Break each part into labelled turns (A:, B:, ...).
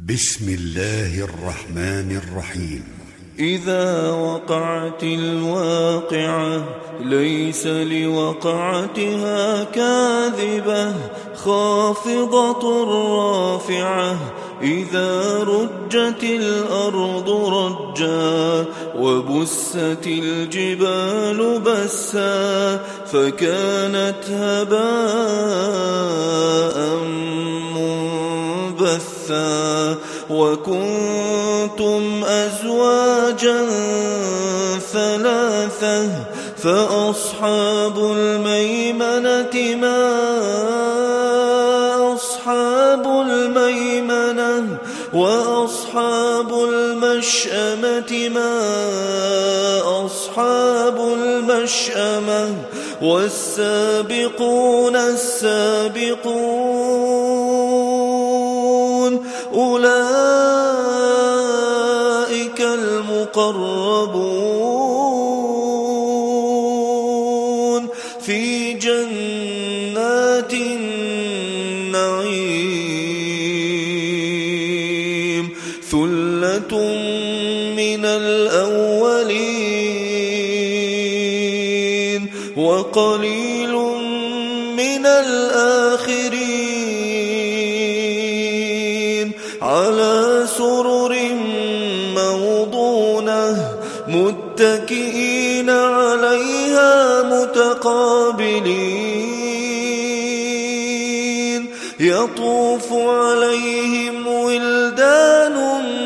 A: بسم الله الرحمن الرحيم.
B: إذا وقعت الواقعة ليس لوقعتها كاذبة خافضة رافعة إذا رجت الأرض رجا وبست الجبال بسا فكانت هباء منبثا وكنتم أزواجا ثلاثة فأصحاب الميمنة ما أصحاب الميمنة وأصحاب المشأمة ما أصحاب المشأمة والسابقون السابقون أولئك المقربون في جنات النعيم ثلة من الأولين وقليل من الآخرين على سرر موضونة متكئين عليها متقابلين يطوف عليهم ولدان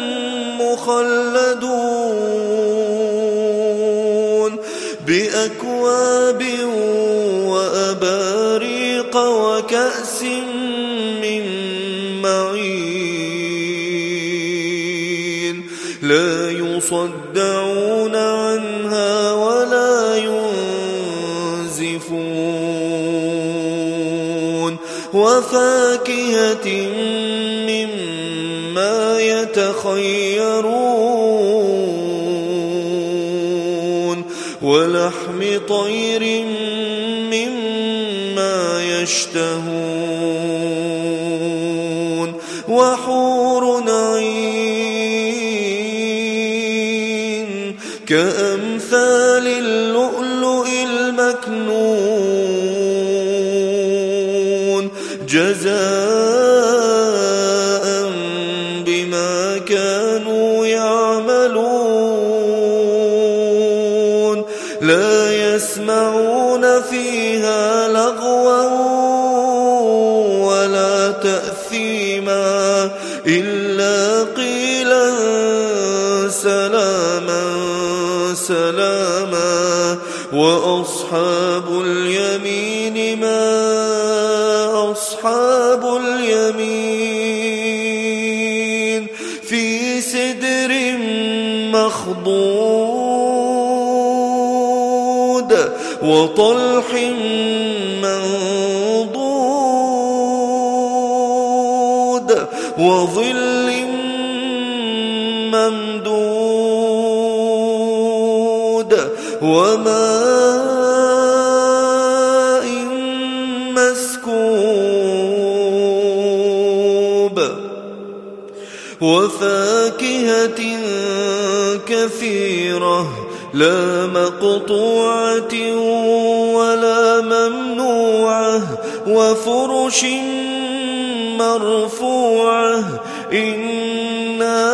B: مخلدون بأكواب وأباريق وكأس من معين لا يصدعون عنها ولا ينزفون وفاكهة مما يتخيرون ولحم طير مما يشتهون وحور عين كأمثال اللؤلؤ المكنون جزاء بما كانوا يعملون لا يسمعون فيها لغوا ولا تأثيما إلا قيلا سلاما سلاما وأصحاب اليمين ما أصحاب اليمين في سدر مخضود وطلح منضود وظل ممدود وماء مسكوب وفاكهة كثيرة لا مقطوعة ولا ممنوعة وفرش مرفوعة إنا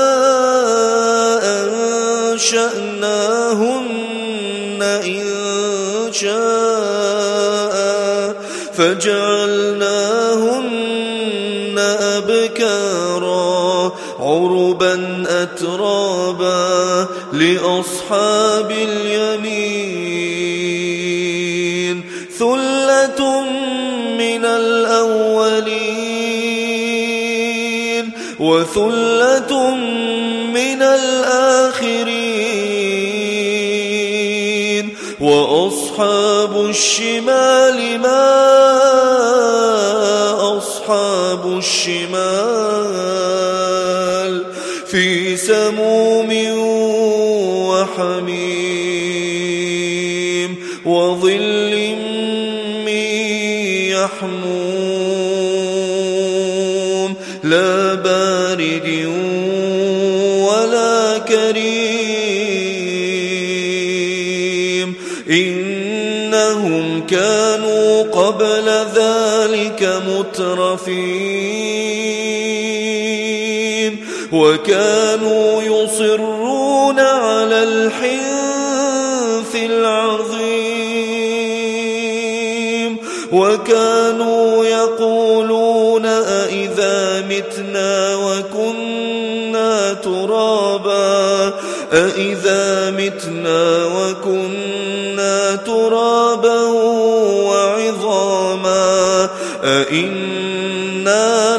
B: أنشأناهن إن شاء فجعلناهن أبكارا عربا أترابا لأصحاب اليمين ثلة من الأولين وثلة من الآخرين وأصحاب الشمال ما أصحاب الشمال في سموم وحميم وظل من يحموم لا بارد إنهم كانوا قبل ذلك مترفين وكانوا يصرون على الحنث العظيم وكانوا يقولون أئذا متنا وكنا ترابا وعظاما أئنا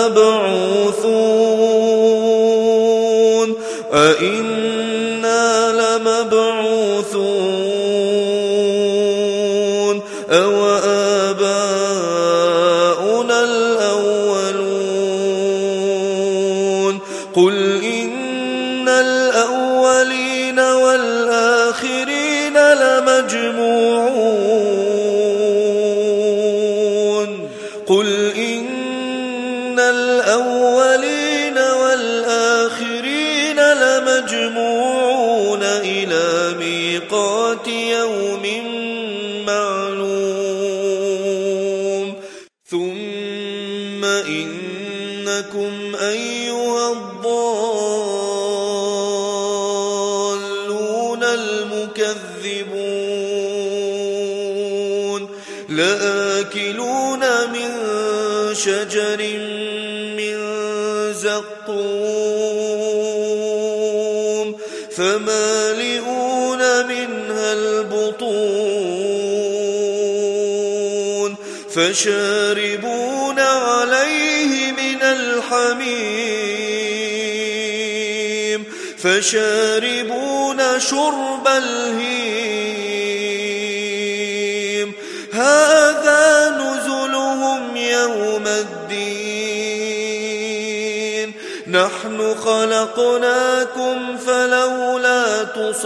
B: لمبعوثون أو آباؤنا الأولون قل إن الأولين والآخرين لمجموعون إلى ميقات يوم معلوم ثم إنكم أيها الضالون المكذبون لآكلون من شجر من زقوم فمالئون منها البطون فشاربون عليه من الحميم فشاربون شرب الهيم هذا نزلهم يوم الدين نحن خلقناكم فلولا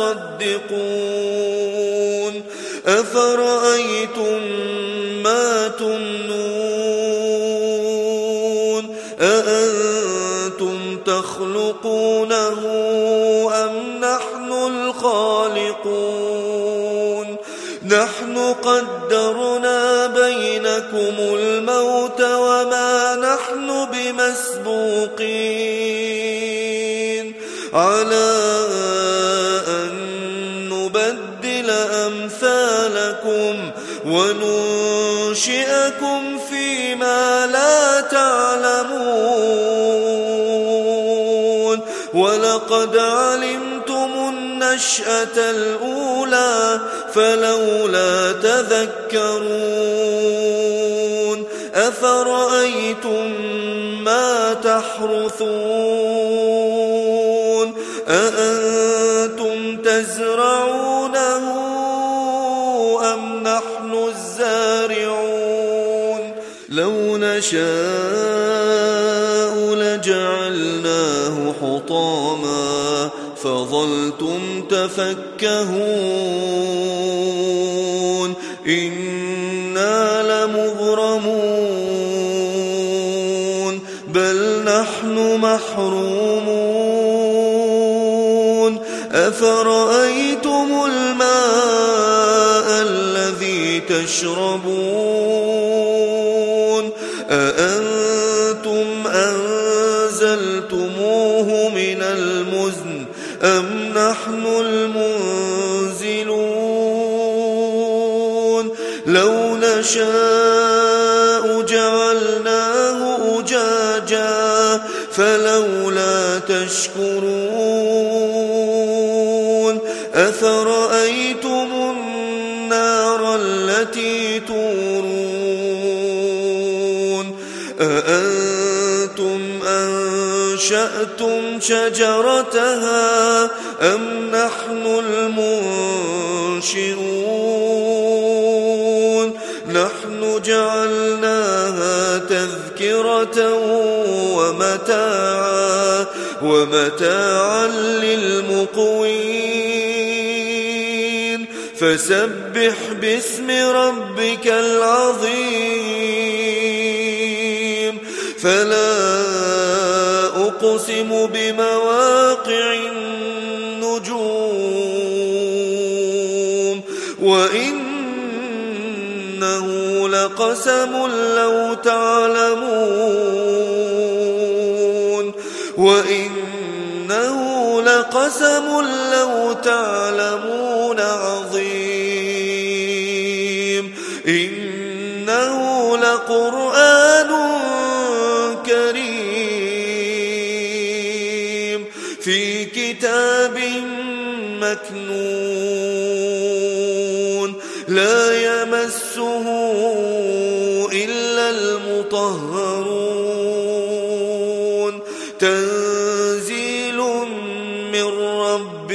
B: تصدقون أفرأيتم ما تمنون أأنتم تخلقونه أم نحن الخالقون نحن قدرنا بينكم الموت وما نحن بمسبوقين على أن نبدل أمثالكم وننشئكم فيما لا تعلمون ولقد علمتم النشأة الأولى فلولا تذكرون أفرأيتم ما تحرثون أأنتم تزرعونه أم نحن الزارعون لو نشاء لجعلناه حطاما فظلتم تفكهون إنا لمغرمون بل نحن محرومون أفرأيتم الماء الذي تشربون أأنتم أنزلتموه من المزن أم نحن المنزلون لو نشاء جعلناه أجاجا فلولا تشكرون أفرأيتم النار التي تورون أأنتم أنشأتم شجرتها أم نحن المنشئون نحن جعلناها تذكرة ومتاعا للمقوين فسبح باسم ربك العظيم فلا أقسم بمواقع النجوم وإنك لقسم لو تعلمون وإنه لقسم لو تعلمون عظيم إنه لقرآن كريم في كتاب مكنون لا يمسه إلا المطهرون تنزيل من رب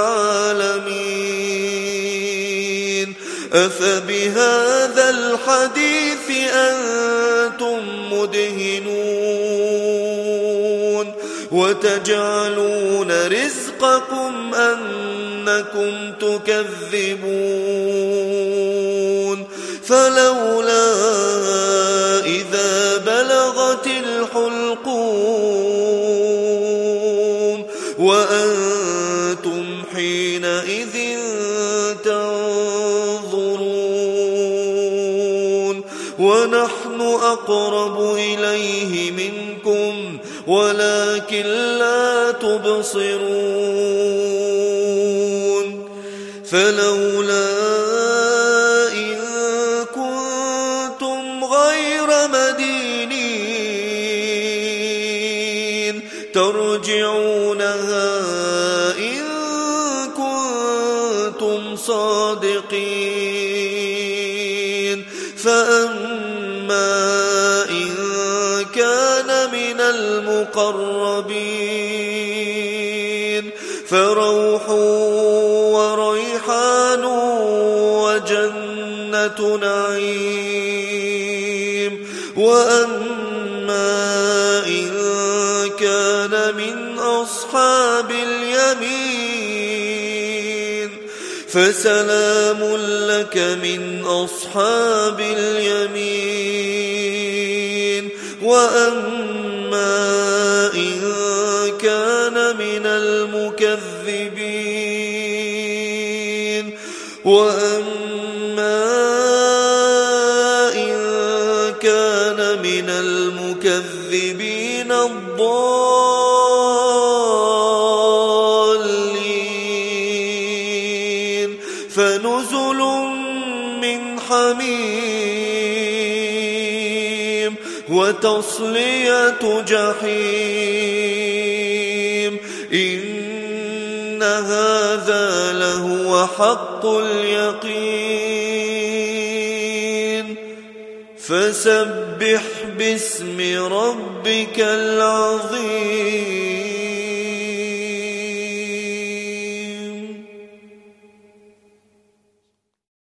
B: العالمين أفبهذا الحديث أنتم مدهنون وتجعلون رزقكم أنكم تكذبون فلولا إذا بلغت الحلقوم وأنتم حينئذ تنظرون ونحن أقرب إليه منكم ولكن لا تبصرون فلولا إن كنتم غير مدينين ترجعونها إن كنتم صادقين فأما إن كان من المقربين فروح وريحان وجنة نعيم وأما إن كان من أصحاب اليمين فسلام لك من أصحاب اليمين وأما إن كان من المكذبين الضالين فنزل من حميم وتصلية جحيم إن هذا لهو حق اليقين فسبح باسم ربك العظيم